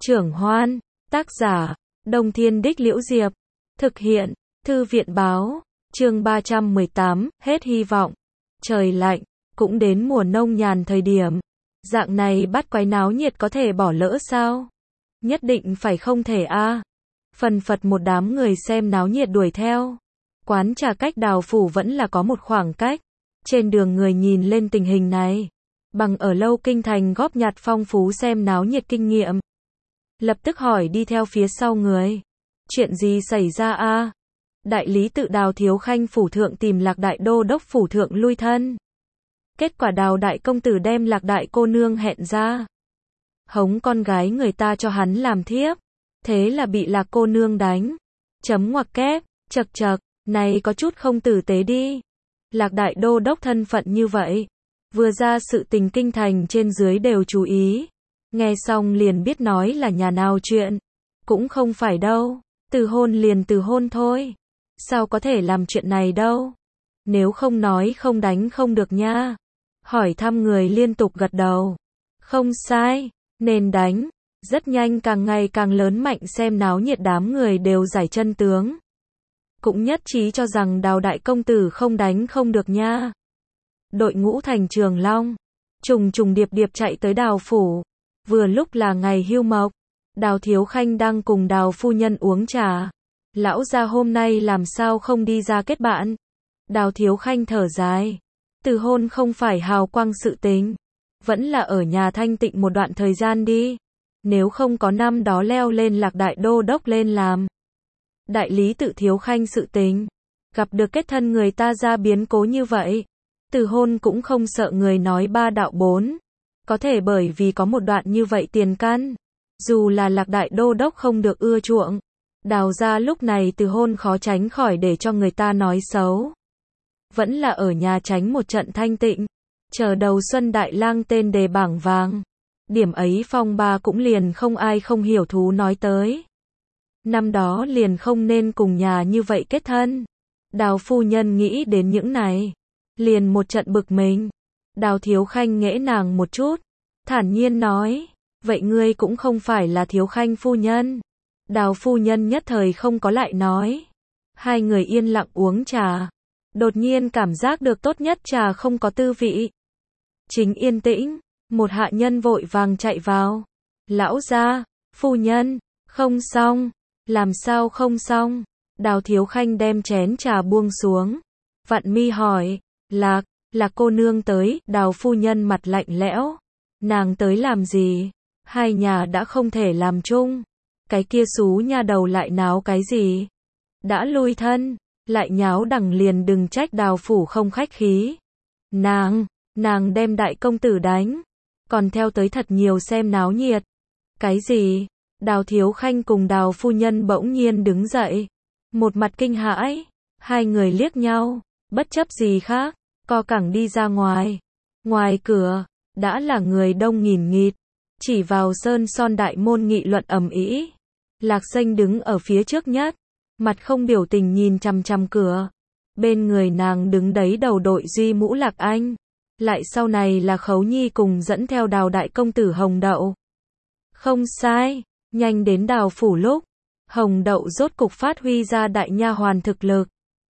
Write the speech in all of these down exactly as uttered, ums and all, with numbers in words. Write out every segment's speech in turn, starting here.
Trưởng Hoan, tác giả, Đông Thiên Đích Liễu Diệp, thực hiện, Thư viện Báo, chương ba trăm mười tám, hết hy vọng. Trời lạnh, cũng đến mùa nông nhàn thời điểm. Dạng này bắt quái náo nhiệt có thể bỏ lỡ sao? Nhất định phải không thể a. À. Phần phật một đám người xem náo nhiệt đuổi theo. Quán trà cách Đào phủ vẫn là có một khoảng cách. Trên đường người nhìn lên tình hình này, bằng ở lâu kinh thành góp nhặt phong phú xem náo nhiệt kinh nghiệm. Lập tức hỏi đi theo phía sau người. Chuyện gì xảy ra a? À? Đại lý tự Đào Thiếu Khanh phủ thượng tìm Lạc đại đô đốc phủ thượng lui thân. Kết quả Đào đại công tử đem Lạc đại cô nương hẹn ra. Hống con gái người ta cho hắn làm thiếp. Thế là bị Lạc cô nương đánh. Chấm ngoặc kép, chật chật, này có chút không tử tế đi. Lạc đại đô đốc thân phận như vậy. Vừa ra sự tình kinh thành trên dưới đều chú ý. Nghe xong liền biết nói là nhà nào chuyện. Cũng không phải đâu. Từ hôn liền từ hôn thôi. Sao có thể làm chuyện này đâu. Nếu không nói không đánh không được nha. Hỏi thăm người liên tục gật đầu. Không sai, nên đánh. Rất nhanh càng ngày càng lớn mạnh xem náo nhiệt đám người đều giải chân tướng. Cũng nhất trí cho rằng Đào đại công tử không đánh không được nha. Đội ngũ thành Trường Long. Trùng trùng điệp điệp chạy tới Đào phủ. Vừa lúc là ngày hưu mộc. Đào Thiếu Khanh đang cùng Đào phu nhân uống trà. Lão gia hôm nay làm sao không đi ra kết bạn. Đào Thiếu Khanh thở dài. Từ hôn không phải hào quang sự tình. Vẫn là ở nhà thanh tịnh một đoạn thời gian đi. Nếu không có năm đó leo lên Lạc đại đô đốc lên làm. Đại lý tự Thiếu Khanh sự tình. Gặp được kết thân người ta ra biến cố như vậy. Từ hôn cũng không sợ người nói ba đạo bốn. Có thể bởi vì có một đoạn như vậy tiền căn. Dù là Lạc đại đô đốc không được ưa chuộng. Đào ra lúc này từ hôn khó tránh khỏi để cho người ta nói xấu. Vẫn là ở nhà tránh một trận thanh tịnh. Chờ đầu xuân đại lang tên đề bảng vàng. Điểm ấy phong ba cũng liền không ai không hiểu thú nói tới. Năm đó liền không nên cùng nhà như vậy kết thân. Đào phu nhân nghĩ đến những này. Liền một trận bực mình. Đào Thiếu Khanh nghễ nàng một chút. Thản nhiên nói. Vậy ngươi cũng không phải là Thiếu Khanh phu nhân. Đào phu nhân nhất thời không có lại nói. Hai người yên lặng uống trà. Đột nhiên cảm giác được tốt nhất trà không có tư vị. Chính yên tĩnh. Một hạ nhân vội vàng chạy vào. Lão gia, phu nhân, không xong. Làm sao không xong? Đào Thiếu Khanh đem chén trà buông xuống. Vạn mi hỏi. Lạc, Lạc cô nương tới. Đào phu nhân mặt lạnh lẽo. Nàng tới làm gì? Hai nhà đã không thể làm chung. Cái kia xú nha đầu lại náo cái gì? Đã lui thân, lại nháo đằng liền đừng trách Đào phủ không khách khí. Nàng, nàng đem đại công tử đánh. Còn theo tới thật nhiều xem náo nhiệt. Cái gì? Đào Thiếu Khanh cùng Đào phu nhân bỗng nhiên đứng dậy. Một mặt kinh hãi. Hai người liếc nhau. Bất chấp gì khác. Co cẳng đi ra ngoài. Ngoài cửa. Đã là người đông nghìn nghịt. Chỉ vào sơn son đại môn nghị luận ầm ĩ. Lạc Xanh đứng ở phía trước nhất. Mặt không biểu tình nhìn chằm chằm cửa. Bên người nàng đứng đấy đầu đội duy mũ Lạc Anh. Lại sau này là Khấu Nhi cùng dẫn theo Đào đại công tử Hồng Đậu. Không sai, nhanh đến Đào phủ lúc. Hồng Đậu rốt cục phát huy ra đại nha hoàn thực lực.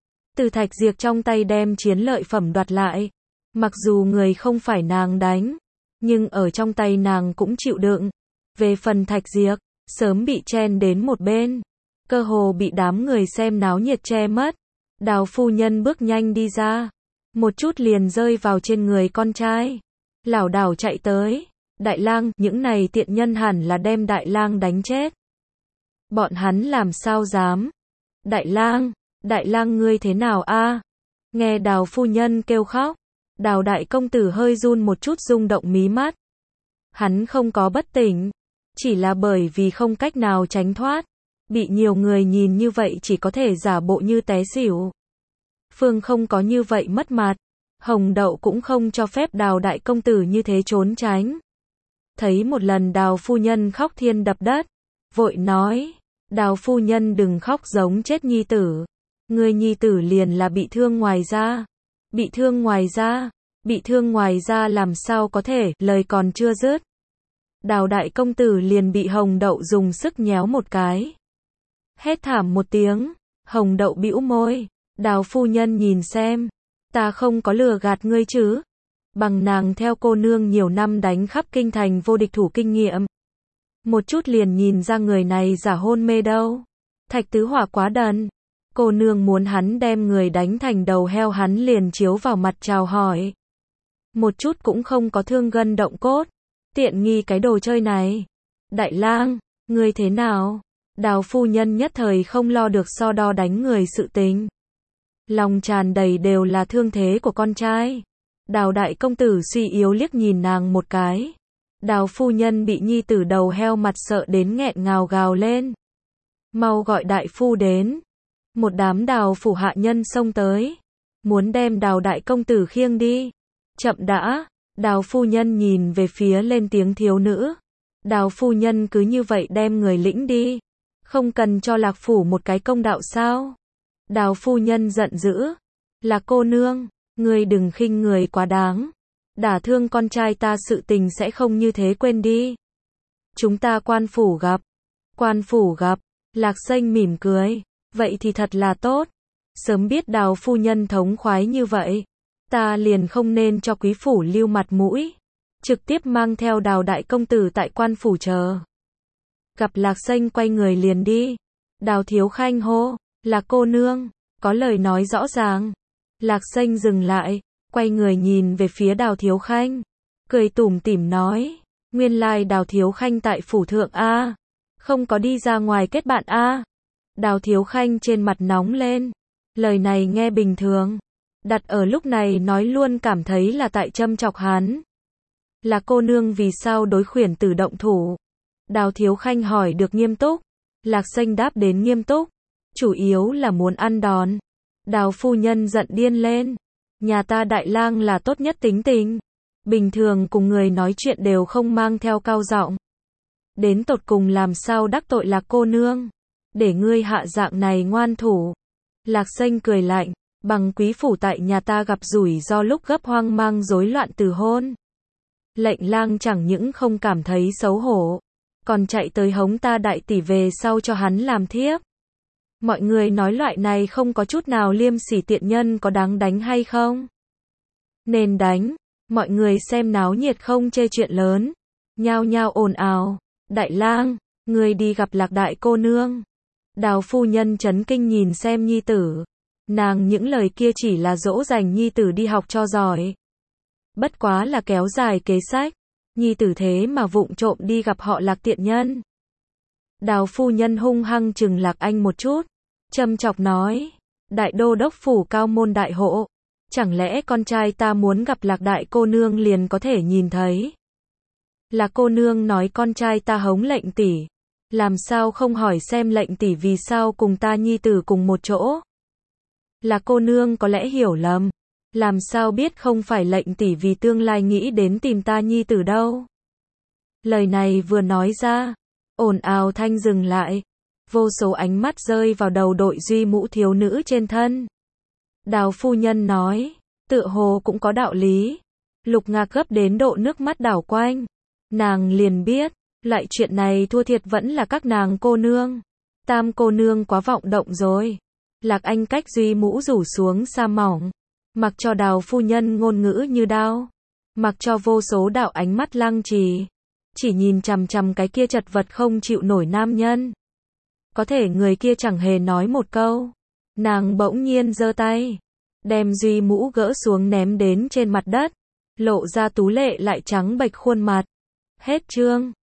Từ Thạch Diệp trong tay đem chiến lợi phẩm đoạt lại. Mặc dù người không phải nàng đánh. Nhưng ở trong tay nàng cũng chịu đựng. Về phần Thạch Diệp, sớm bị chen đến một bên. Cơ hồ bị đám người xem náo nhiệt che mất. Đào phu nhân bước nhanh đi ra. Một chút liền rơi vào trên người con trai. Lảo đảo chạy tới. Đại lang, những này tiện nhân hẳn là đem đại lang đánh chết. Bọn hắn làm sao dám? Đại lang, đại lang ngươi thế nào a? Nghe Đào phu nhân kêu khóc. Đào đại công tử hơi run một chút rung động mí mắt. Hắn không có bất tỉnh. Chỉ là bởi vì không cách nào tránh thoát. Bị nhiều người nhìn như vậy chỉ có thể giả bộ như té xỉu. Phương không có như vậy mất mặt. Hồng Đậu cũng không cho phép Đào đại công tử như thế trốn tránh. Thấy một lần Đào phu nhân khóc thiên đập đất. Vội nói. Đào phu nhân đừng khóc giống chết nhi tử. Người nhi tử liền là bị thương ngoài da. Bị thương ngoài da. Bị thương ngoài da làm sao có thể, lời còn chưa dứt. Đào đại công tử liền bị Hồng Đậu dùng sức nhéo một cái. Hét thảm một tiếng, Hồng Đậu bĩu môi, Đào phu nhân nhìn xem, ta không có lừa gạt ngươi chứ. Bằng nàng theo cô nương nhiều năm đánh khắp kinh thành vô địch thủ kinh nghiệm. Một chút liền nhìn ra người này giả hôn mê đâu. Thạch Tứ Hỏa quá đần. Cô nương muốn hắn đem người đánh thành đầu heo hắn liền chiếu vào mặt chào hỏi. Một chút cũng không có thương gân động cốt. Tiện nghi cái đồ chơi này. Đại lang, ngươi thế nào? Đào phu nhân nhất thời không lo được so đo đánh người sự tình. Lòng tràn đầy đều là thương thế của con trai. Đào đại công tử suy yếu liếc nhìn nàng một cái. Đào phu nhân bị nhi tử đầu heo mặt sợ đến nghẹn ngào gào lên. Mau gọi đại phu đến. Một đám đào phủ hạ nhân xông tới. Muốn đem đào đại công tử khiêng đi. Chậm đã. Đào phu nhân nhìn về phía lên tiếng thiếu nữ. Đào phu nhân cứ như vậy đem người lĩnh đi. Không cần cho Lạc phủ một cái công đạo sao? Đào phu nhân giận dữ. Là cô nương, ngươi đừng khinh người quá đáng. Đả thương con trai ta sự tình sẽ không như thế quên đi. Chúng ta quan phủ gặp. Quan phủ gặp. Lạc Xanh mỉm cười. Vậy thì thật là tốt. Sớm biết Đào phu nhân thống khoái như vậy. Ta liền không nên cho quý phủ lưu mặt mũi. Trực tiếp mang theo Đào đại công tử tại quan phủ chờ. Gặp Lạc Xanh quay người liền đi. Đào Thiếu Khanh hô. Là cô nương. Có lời nói rõ ràng. Lạc Xanh dừng lại. Quay người nhìn về phía Đào Thiếu Khanh. Cười tủm tỉm nói. Nguyên lai Đào Thiếu Khanh tại phủ thượng A. Không có đi ra ngoài kết bạn A. Đào Thiếu Khanh trên mặt nóng lên. Lời này nghe bình thường. Đặt ở lúc này nói luôn cảm thấy là tại châm chọc hắn. Là cô nương vì sao đối khuyển tử động thủ? Đào Thiếu Khanh hỏi được nghiêm túc. Lạc Xanh đáp đến nghiêm túc. Chủ yếu là muốn ăn đòn. Đào phu nhân giận điên lên. Nhà ta đại lang là tốt nhất tính tình. Bình thường cùng người nói chuyện đều không mang theo cao giọng. Đến tột cùng làm sao đắc tội Lạc cô nương. Để ngươi hạ dạng này ngoan thủ. Lạc Xanh cười lạnh. Bằng quý phủ tại nhà ta gặp rủi ro lúc gấp hoang mang rối loạn từ hôn. Lệnh lang chẳng những không cảm thấy xấu hổ. Còn chạy tới hống ta đại tỷ về sau cho hắn làm thiếp. Mọi người nói loại này không có chút nào liêm sỉ tiện nhân có đáng đánh hay không? Nên đánh. Mọi người xem náo nhiệt không chê chuyện lớn. Nhao nhao ồn ào. Đại lang, người đi gặp Lạc đại cô nương. Đào phu nhân chấn kinh nhìn xem nhi tử. Nàng những lời kia chỉ là dỗ dành nhi tử đi học cho giỏi. Bất quá là kéo dài kế sách. Nhi tử thế mà vụng trộm đi gặp họ Lạc tiện nhân. Đào phu nhân hung hăng chừng Lạc Anh một chút. Châm chọc nói. Đại đô đốc phủ cao môn đại hộ. Chẳng lẽ con trai ta muốn gặp Lạc đại cô nương liền có thể nhìn thấy. Lạc cô nương nói con trai ta hống lệnh tỷ. Làm sao không hỏi xem lệnh tỷ vì sao cùng ta nhi tử cùng một chỗ. Lạc cô nương có lẽ hiểu lầm. Làm sao biết không phải lệnh tỷ vì tương lai nghĩ đến tìm ta nhi tử đâu. Lời này vừa nói ra. Ồn ào thanh dừng lại. Vô số ánh mắt rơi vào đầu đội duy mũ thiếu nữ trên thân. Đào phu nhân nói. Tựa hồ cũng có đạo lý. Lục Ngạc gấp đến độ nước mắt đảo quanh. Nàng liền biết. Loại chuyện này thua thiệt vẫn là các nàng cô nương. Tam cô nương quá vọng động rồi. Lạc Anh cách duy mũ rủ xuống sa mỏng. Mặc cho đào phu nhân ngôn ngữ như đao. Mặc cho vô số đạo ánh mắt lăng trì. Chỉ nhìn chằm chằm cái kia chật vật không chịu nổi nam nhân. Có thể người kia chẳng hề nói một câu. Nàng bỗng nhiên giơ tay. Đem duy mũ gỡ xuống ném đến trên mặt đất. Lộ ra tú lệ lại trắng bệch khuôn mặt. Hết chương.